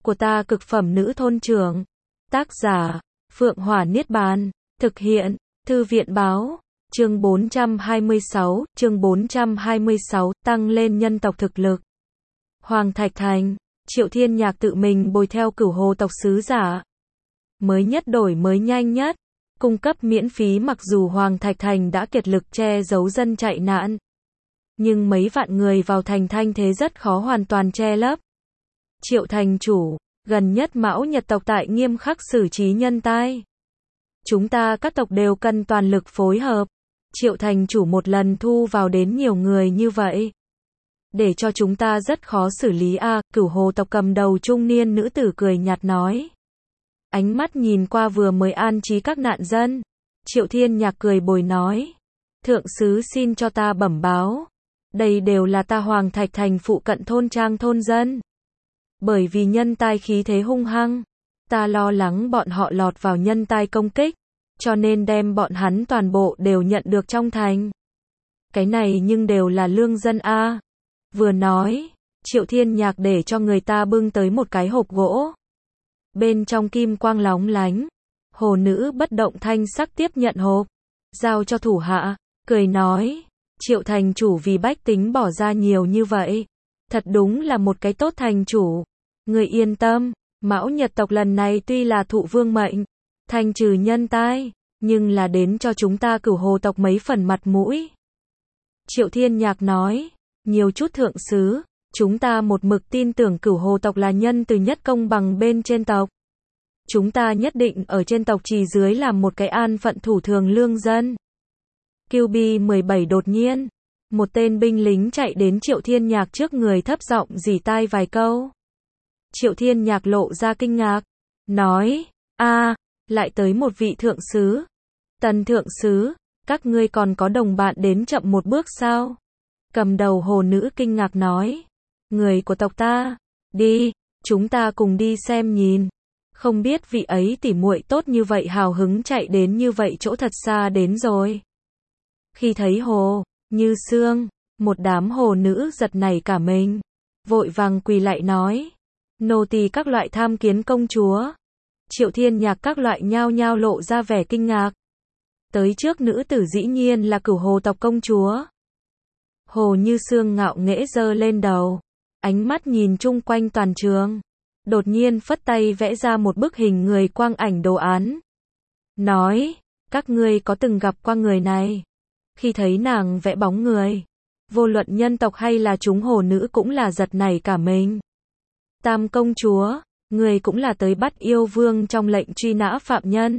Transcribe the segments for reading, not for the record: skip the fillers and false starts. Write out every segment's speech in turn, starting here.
của ta cực phẩm nữ thôn trưởng. Tác giả, Phượng Hỏa Niết Bàn. Thực hiện, Thư viện Báo. Chương 426, tăng lên nhân tộc thực lực. Hoàng Thạch Thành, Triệu Thiên Nhạc tự mình bồi theo Cửu Hồ tộc sứ giả. Mới nhất đổi mới nhanh nhất, cung cấp miễn phí. Mặc dù Hoàng Thạch Thành đã kiệt lực che giấu dân chạy nạn, nhưng mấy vạn người vào thành thanh thế rất khó hoàn toàn che lấp. Triệu thành chủ, gần nhất Mão Nhật tộc tại nghiêm khắc xử trí nhân tai. Chúng ta các tộc đều cần toàn lực phối hợp. Triệu thành chủ một lần thu vào đến nhiều người như vậy, để cho chúng ta rất khó xử lý a. Cửu Hồ tộc cầm đầu trung niên nữ tử cười nhạt nói. Ánh mắt nhìn qua vừa mới an trí các nạn dân. Triệu Thiên Nhạc cười bồi nói. Thượng sứ xin cho ta bẩm báo. Đây đều là ta Hoàng Thạch Thành phụ cận thôn trang thôn dân. Bởi vì nhân tai khí thế hung hăng, ta lo lắng bọn họ lọt vào nhân tai công kích, cho nên đem bọn hắn toàn bộ đều nhận được trong thành. Cái này nhưng đều là lương dân a. Vừa nói, Triệu Thiên Nhạc để cho người ta bưng tới một cái hộp gỗ. Bên trong kim quang lóng lánh. Hồ nữ bất động thanh sắc tiếp nhận hộp, giao cho thủ hạ, cười nói. Triệu thành chủ vì bách tính bỏ ra nhiều như vậy, thật đúng là một cái tốt thành chủ. Người yên tâm, Mão Nhật tộc lần này tuy là thụ vương mệnh, thanh trừ nhân tai, nhưng là đến cho chúng ta Cửu Hồ tộc mấy phần mặt mũi. Triệu Thiên Nhạc nói, nhiều chút thượng sứ, chúng ta một mực tin tưởng Cửu Hồ tộc là nhân từ nhất công bằng bên trên tộc. Chúng ta nhất định ở trên tộc trì dưới làm một cái an phận thủ thường lương dân. QB17 đột nhiên, một tên binh lính chạy đến Triệu Thiên Nhạc trước người thấp giọng rỉ tai vài câu. Triệu Thiên Nhạc lộ ra kinh ngạc, nói, lại tới một vị thượng sứ. Tần thượng sứ, các ngươi còn có đồng bạn đến chậm một bước sao? Cầm đầu hồ nữ kinh ngạc nói, người của tộc ta, đi, chúng ta cùng đi xem nhìn. Không biết vị ấy tỉ muội tốt như vậy hào hứng chạy đến như vậy chỗ thật xa đến rồi. Khi thấy Hồ Như Sương, một đám hồ nữ giật nảy cả mình, vội vàng quỳ lại nói, nô tỳ các loại tham kiến công chúa. Triệu Thiên Nhạc các loại nhao nhao lộ ra vẻ kinh ngạc. Tới trước nữ tử dĩ nhiên là Cửu Hồ tộc công chúa. Hồ Như Sương ngạo nghễ giơ lên đầu, ánh mắt nhìn chung quanh toàn trường, đột nhiên phất tay vẽ ra một bức hình người quang ảnh đồ án. Nói, các ngươi có từng gặp qua người này? Khi thấy nàng vẽ bóng người, vô luận nhân tộc hay là chúng hồ nữ cũng là giật nảy cả mình. Tam công chúa, người cũng là tới bắt yêu vương trong lệnh truy nã phạm nhân.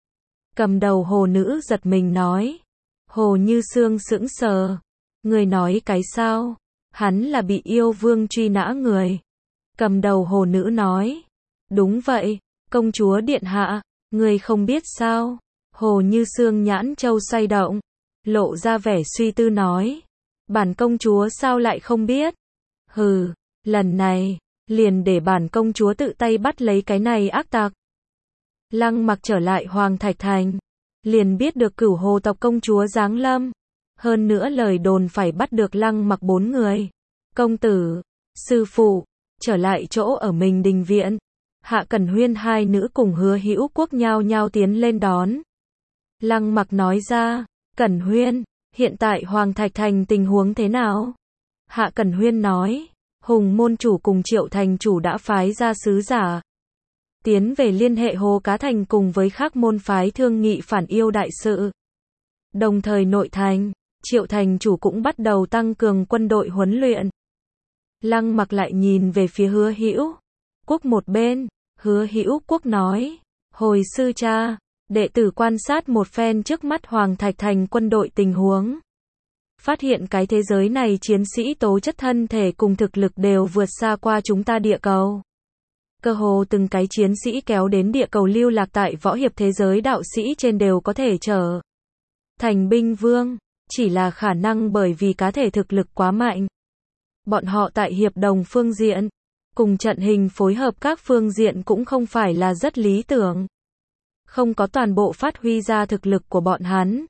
Cầm đầu hồ nữ giật mình nói. Hồ Như Sương sững sờ. Người nói cái sao? Hắn là bị yêu vương truy nã người. Cầm đầu hồ nữ nói. Đúng vậy, công chúa điện hạ, người không biết sao? Hồ Như Sương nhãn châu xoay động, lộ ra vẻ suy tư nói. Bản công chúa sao lại không biết? Hừ, lần này, liền để bản công chúa tự tay bắt lấy cái này ác tặc. Lăng Mặc trở lại Hoàng Thạch Thành, liền biết được Cửu Hồ tộc công chúa giáng lâm. Hơn nữa lời đồn phải bắt được Lăng Mặc 4 người. Công tử, sư phụ, trở lại chỗ ở mình đình viện. Hạ Cẩn Huyên hai nữ cùng Hứa Hữu Quốc nhao nhao tiến lên đón. Lăng Mặc nói ra, Cẩn Huyên, hiện tại Hoàng Thạch Thành tình huống thế nào? Hạ Cẩn Huyên nói, Hùng môn chủ cùng Triệu thành chủ đã phái ra sứ giả tiến về liên hệ Hồ Cá Thành cùng với các môn phái thương nghị phản yêu đại sự. Đồng thời nội thành, Triệu thành chủ cũng bắt đầu tăng cường quân đội huấn luyện. Lăng Mặc lại nhìn về phía Hứa Hữu Quốc một bên. Hứa Hữu Quốc nói, hồi sư cha, đệ tử quan sát một phen trước mắt Hoàng Thạch Thành quân đội tình huống. Phát hiện cái thế giới này chiến sĩ tố chất thân thể cùng thực lực đều vượt xa qua chúng ta địa cầu. Cơ hồ từng cái chiến sĩ kéo đến địa cầu lưu lạc tại võ hiệp thế giới đạo sĩ trên đều có thể trở thành binh vương, chỉ là khả năng bởi vì cá thể thực lực quá mạnh. Bọn họ tại hiệp đồng phương diện, cùng trận hình phối hợp các phương diện cũng không phải là rất lý tưởng. Không có toàn bộ phát huy ra thực lực của bọn hắn.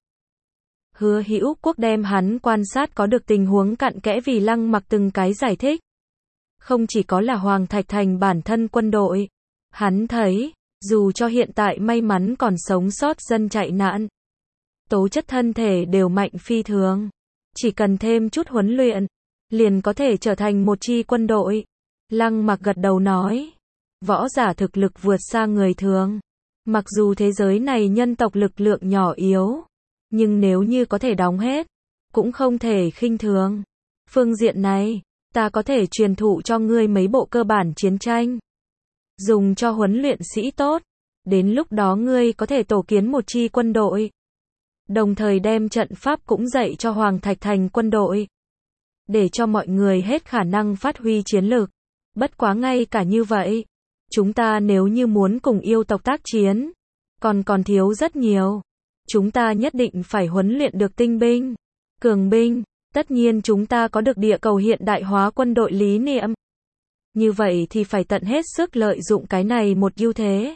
Hứa Hữu Quốc đem hắn quan sát có được tình huống cặn kẽ vì Lăng Mặc từng cái giải thích. Không chỉ có là Hoàng Thạch Thành bản thân quân đội. Hắn thấy, dù cho hiện tại may mắn còn sống sót dân chạy nạn, tố chất thân thể đều mạnh phi thường. Chỉ cần thêm chút huấn luyện, liền có thể trở thành một chi quân đội. Lăng Mặc gật đầu nói, võ giả thực lực vượt xa người thường. Mặc dù thế giới này nhân tộc lực lượng nhỏ yếu, nhưng nếu như có thể đóng hết, cũng không thể khinh thường. Phương diện này, ta có thể truyền thụ cho ngươi mấy bộ cơ bản chiến tranh, dùng cho huấn luyện sĩ tốt. Đến lúc đó ngươi có thể tổ kiến một chi quân đội, đồng thời đem trận pháp cũng dạy cho Hoàng Thạch Thành quân đội, để cho mọi người hết khả năng phát huy chiến lực. Bất quá ngay cả như vậy, chúng ta nếu như muốn cùng yêu tộc tác chiến, còn thiếu rất nhiều. Chúng ta nhất định phải huấn luyện được tinh binh, cường binh. Tất nhiên chúng ta có được địa cầu hiện đại hóa quân đội lý niệm. Như vậy thì phải tận hết sức lợi dụng cái này một ưu thế.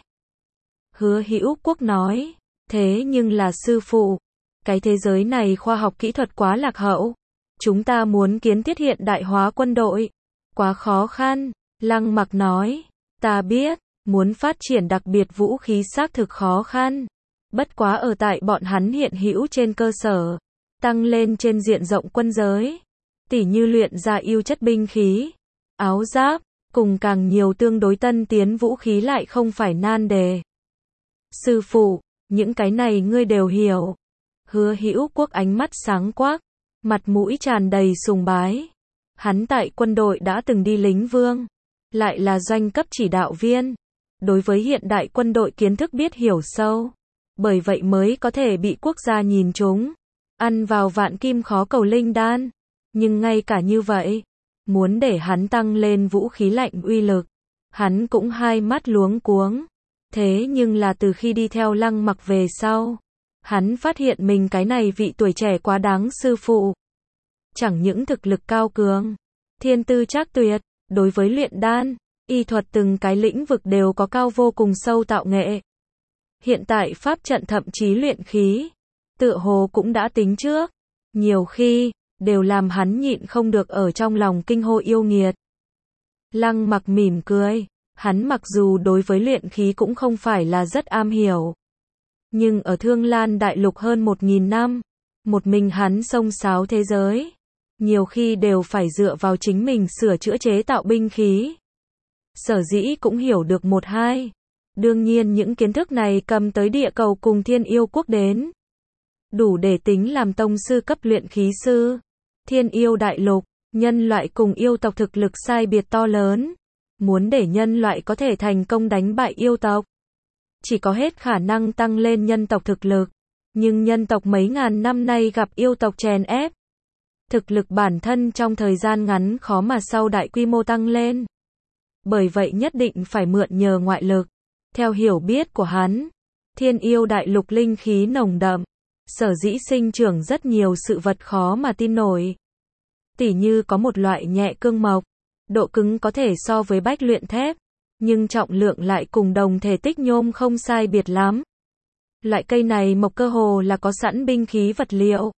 Hứa Hữu Quốc nói, thế nhưng là sư phụ, cái thế giới này khoa học kỹ thuật quá lạc hậu. Chúng ta muốn kiến thiết hiện đại hóa quân đội, quá khó khăn. Lăng Mặc nói, ta biết, muốn phát triển đặc biệt vũ khí xác thực khó khăn. Bất quá ở tại bọn hắn hiện hữu trên cơ sở, tăng lên trên diện rộng quân giới, tỉ như luyện ra yêu chất binh khí, áo giáp, cùng càng nhiều tương đối tân tiến vũ khí lại không phải nan đề. Sư phụ, những cái này ngươi đều hiểu. Hứa Hữu Quốc ánh mắt sáng quắc, mặt mũi tràn đầy sùng bái. Hắn tại quân đội đã từng đi lính vương, lại là doanh cấp chỉ đạo viên. Đối với hiện đại quân đội kiến thức biết hiểu sâu, bởi vậy mới có thể bị quốc gia nhìn trúng. Ăn vào vạn kim khó cầu linh đan. Nhưng ngay cả như vậy, muốn để hắn tăng lên vũ khí lạnh uy lực, hắn cũng hai mắt luống cuống. Thế nhưng là từ khi đi theo Lăng Mặc về sau, hắn phát hiện mình cái này vị tuổi trẻ quá đáng sư phụ. Chẳng những thực lực cao cường, thiên tư trác tuyệt, đối với luyện đan, y thuật từng cái lĩnh vực đều có cao vô cùng sâu tạo nghệ. Hiện tại pháp trận thậm chí luyện khí, tựa hồ cũng đã tính trước. Nhiều khi, đều làm hắn nhịn không được ở trong lòng kinh hô yêu nghiệt. Lăng Mặc mỉm cười, hắn mặc dù đối với luyện khí cũng không phải là rất am hiểu, nhưng ở Thương Lan Đại Lục hơn 1000 năm, một mình hắn xông xáo thế giới, nhiều khi đều phải dựa vào chính mình sửa chữa chế tạo binh khí. Sở dĩ cũng hiểu được một hai. Đương nhiên những kiến thức này cầm tới địa cầu cùng Thiên Yêu Quốc đến, đủ để tính làm tông sư cấp luyện khí sư. Thiên Yêu Đại Lục, nhân loại cùng yêu tộc thực lực sai biệt to lớn. Muốn để nhân loại có thể thành công đánh bại yêu tộc, chỉ có hết khả năng tăng lên nhân tộc thực lực. Nhưng nhân tộc mấy ngàn năm nay gặp yêu tộc chèn ép, thực lực bản thân trong thời gian ngắn khó mà sau đại quy mô tăng lên. Bởi vậy nhất định phải mượn nhờ ngoại lực. Theo hiểu biết của hắn, Thiên Yêu Đại Lục linh khí nồng đậm, sở dĩ sinh trưởng rất nhiều sự vật khó mà tin nổi. Tỉ như có một loại nhẹ cương mộc, độ cứng có thể so với bách luyện thép, nhưng trọng lượng lại cùng đồng thể tích nhôm không sai biệt lắm. Loại cây này mộc cơ hồ là có sẵn binh khí vật liệu.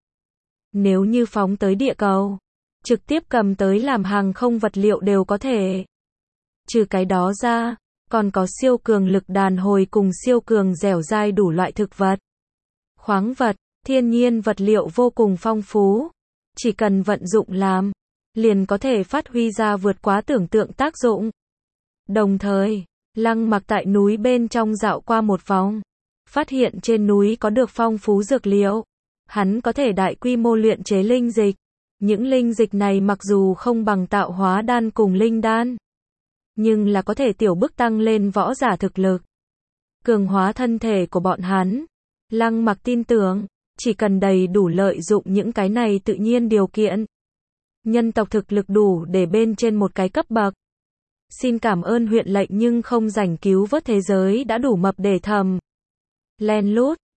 Nếu như phóng tới địa cầu, trực tiếp cầm tới làm hàng không vật liệu đều có thể. Trừ cái đó ra, còn có siêu cường lực đàn hồi cùng siêu cường dẻo dai đủ loại thực vật, khoáng vật, thiên nhiên vật liệu vô cùng phong phú. Chỉ cần vận dụng làm, liền có thể phát huy ra vượt quá tưởng tượng tác dụng. Đồng thời, Lăng Mặc tại núi bên trong dạo qua một vòng, phát hiện trên núi có được phong phú dược liệu. Hắn có thể đại quy mô luyện chế linh dịch. Những linh dịch này mặc dù không bằng tạo hóa đan cùng linh đan, nhưng là có thể tiểu bức tăng lên võ giả thực lực, cường hóa thân thể của bọn hắn. Lăng Mặc tin tưởng, chỉ cần đầy đủ lợi dụng những cái này tự nhiên điều kiện, nhân tộc thực lực đủ để bên trên một cái cấp bậc. Xin cảm ơn huyện lệnh nhưng không rảnh cứu vớt thế giới đã đủ mập để thầm. Len lút.